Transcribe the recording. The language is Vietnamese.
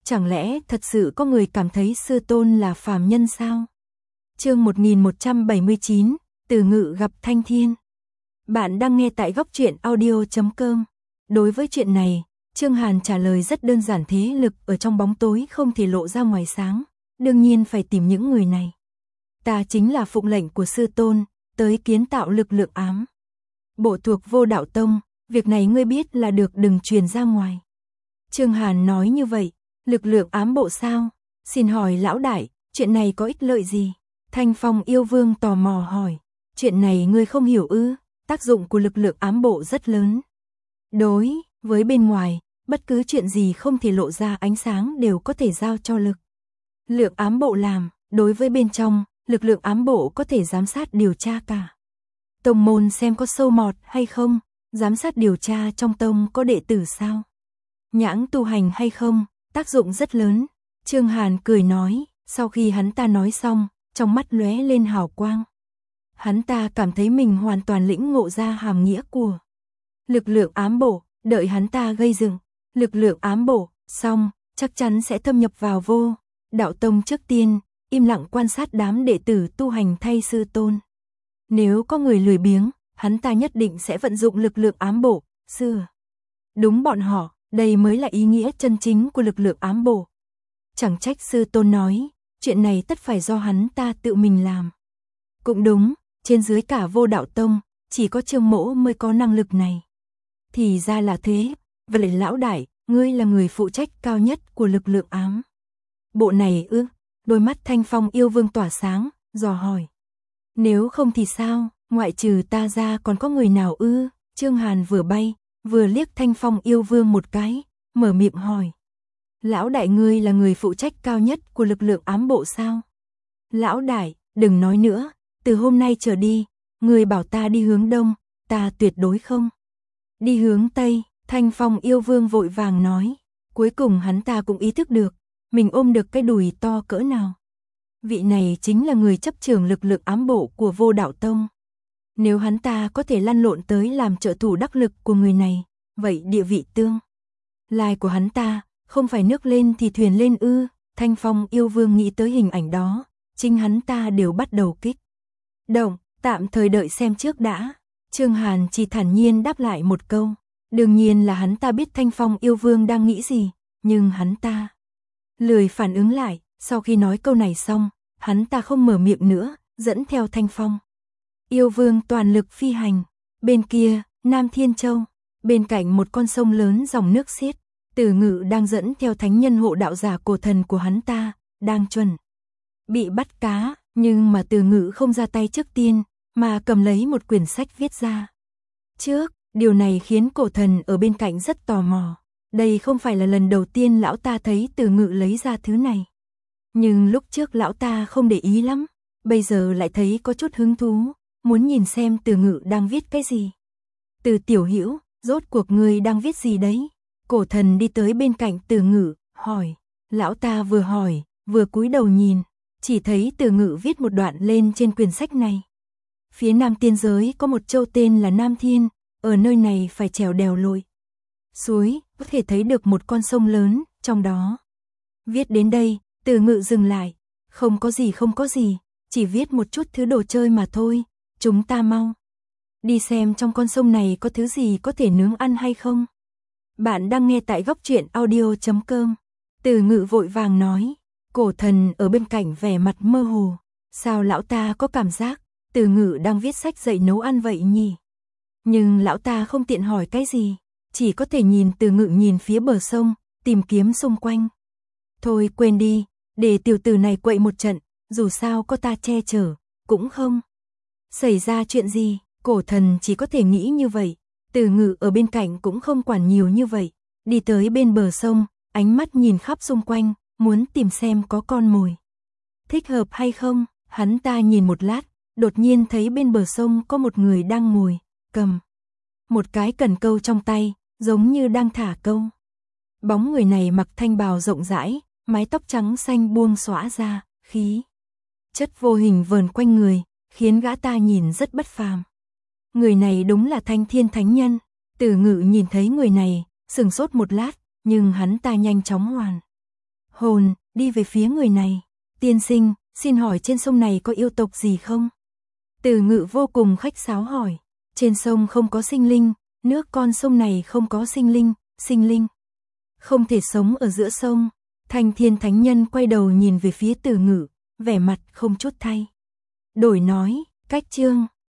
Chẳng lẽ thật sự có người cảm thấy sư tôn là phàm nhân sao? Chương 1179, Từ Ngự gặp Thanh Thiên. Bạn đang nghe tại góc truyện audio.com. Đối với chuyện này, Trương Hàn trả lời rất đơn giản, thế lực ở trong bóng tối không thể lộ ra ngoài sáng, đương nhiên phải tìm những người này. Ta chính là phụng lệnh của sư tôn, tới kiến tạo lực lượng ám bộ thuộc Vô Đạo Tông, việc này ngươi biết là được, đừng truyền ra ngoài. Trương Hàn nói như vậy, lực lượng ám bộ sao? Xin hỏi lão đại, chuyện này có ích lợi gì? Thanh Phong yêu vương tò mò hỏi, chuyện này ngươi không hiểu ư? Tác dụng của lực lượng ám bộ rất lớn. Đối với bên ngoài, bất cứ chuyện gì không thể lộ ra ánh sáng đều có thể giao cho lực lượng ám bộ làm, đối với bên trong, lực lượng ám bộ có thể giám sát điều tra cả tông môn xem có sâu mọt hay không, giám sát điều tra trong tông có đệ tử sao nhãng tu hành hay không, tác dụng rất lớn. Trương Hàn cười nói, sau khi hắn ta nói xong, trong mắt lóe lên hào quang. Hắn ta cảm thấy mình hoàn toàn lĩnh ngộ ra hàm nghĩa của lực lượng ám bộ, đợi hắn ta gây dựng lực lượng ám bộ xong, chắc chắn sẽ thâm nhập vào Vô Đạo Tông. Trước tiên, im lặng quan sát đám đệ tử tu hành thay sư tôn. Nếu có người lười biếng, hắn ta nhất định sẽ vận dụng lực lượng ám bộ, sửa đúng bọn họ, đây mới là ý nghĩa chân chính của lực lượng ám bộ. Chẳng trách sư tôn nói, chuyện này tất phải do hắn ta tự mình làm. Cũng đúng, trên dưới cả Vô Đạo Tông, chỉ có Trương Mỗ mới có năng lực này. Thì ra là thế, vậy lão đại, ngươi là người phụ trách cao nhất của lực lượng ám bộ này ư? Đôi mắt Thanh Phong yêu vương tỏa sáng, dò hỏi. Nếu không thì sao, ngoại trừ ta ra còn có người nào ư? Trương Hàn vừa bay, vừa liếc Thanh Phong yêu vương một cái, mở miệng hỏi. Lão đại, ngươi là người phụ trách cao nhất của lực lượng ám bộ sao? Lão đại, đừng nói nữa, từ hôm nay trở đi, ngươi bảo ta đi hướng đông, ta tuyệt đối không đi hướng tây. Thanh Phong yêu vương vội vàng nói. Cuối cùng hắn ta cũng ý thức được, mình ôm được cái đùi to cỡ nào. Vị này chính là người chấp trưởng lực lượng ám bộ của Vô Đạo Tông. Nếu hắn ta có thể lăn lộn tới làm trợ thủ đắc lực của người này, vậy địa vị tương lai của hắn ta không phải nước lên thì thuyền lên ư? Thanh Phong yêu vương nghĩ tới hình ảnh đó, chính hắn ta đều bắt đầu kích động. Tạm thời đợi xem trước đã. Trương Hàn chỉ thản nhiên đáp lại một câu. Đương nhiên là hắn ta biết Thanh Phong yêu vương đang nghĩ gì, nhưng hắn ta lười phản ứng lại. Sau khi nói câu này xong, hắn ta không mở miệng nữa, dẫn theo Thanh Phong yêu vương toàn lực phi hành. Bên kia, Nam Thiên Châu, bên cạnh một con sông lớn dòng nước xiết, Từ Ngự đang dẫn theo thánh nhân hộ đạo giả cổ thần của hắn ta, đang chuẩn bị bắt cá, nhưng mà Từ Ngự không ra tay trước tiên, mà cầm lấy một quyển sách viết ra trước. Điều này khiến cổ thần ở bên cạnh rất tò mò. Đây không phải là lần đầu tiên lão ta thấy Từ Ngự lấy ra thứ này. Nhưng lúc trước lão ta không để ý lắm, bây giờ lại thấy có chút hứng thú, muốn nhìn xem Từ Ngự đang viết cái gì. Từ tiểu hữu, rốt cuộc ngươi đang viết gì đấy? Cổ thần đi tới bên cạnh Từ Ngự, hỏi. Lão ta vừa hỏi, vừa cúi đầu nhìn, chỉ thấy Từ Ngự viết một đoạn lên trên quyển sách này. Phía Nam Tiên giới có một châu tên là Nam Thiên, ở nơi này phải trèo đèo lội suối, có thể thấy được một con sông lớn, trong đó. Viết đến đây, Từ Ngự dừng lại. Không có gì, chỉ viết một chút thứ đồ chơi mà thôi, chúng ta mau đi xem trong con sông này có thứ gì có thể nướng ăn hay không. Bạn đang nghe tại góc truyện audio.com. Từ Ngự vội vàng nói. Cổ thần ở bên cạnh vẻ mặt mơ hồ. Sao lão ta có cảm giác Từ Ngự đang viết sách dạy nấu ăn vậy nhỉ? Nhưng lão ta không tiện hỏi cái gì, chỉ có thể nhìn Từ Ngự nhìn phía bờ sông, tìm kiếm xung quanh. Thôi quên đi, để tiểu tử này quậy một trận, dù sao có ta che chở, cũng không xảy ra chuyện gì. Cổ thần chỉ có thể nghĩ như vậy. Từ Ngự ở bên cạnh cũng không quản nhiều như vậy, đi tới bên bờ sông, ánh mắt nhìn khắp xung quanh, muốn tìm xem có con mồi thích hợp hay không. Hắn ta nhìn một lát, đột nhiên thấy bên bờ sông có một người đang ngồi, cầm một cái cần câu trong tay, giống như đang thả câu. Bóng người này mặc thanh bào rộng rãi, mái tóc trắng xanh buông xõa ra, khí chất vô hình vờn quanh người, khiến gã ta nhìn rất bất phàm. Người này đúng là Thanh Thiên Thánh Nhân. Từ Ngự nhìn thấy người này, sừng sốt một lát, nhưng hắn ta nhanh chóng hoàn hồn, đi về phía người này. Tiên sinh, xin hỏi trên sông này có yêu tộc gì không? Từ Ngự vô cùng khách sáo hỏi. Trên sông không có sinh linh, nước con sông này không có sinh linh không thể sống ở giữa sông. Thanh Thiên Thánh Nhân quay đầu nhìn về phía Từ Ngự, vẻ mặt không chút thay đổi nói, cách chương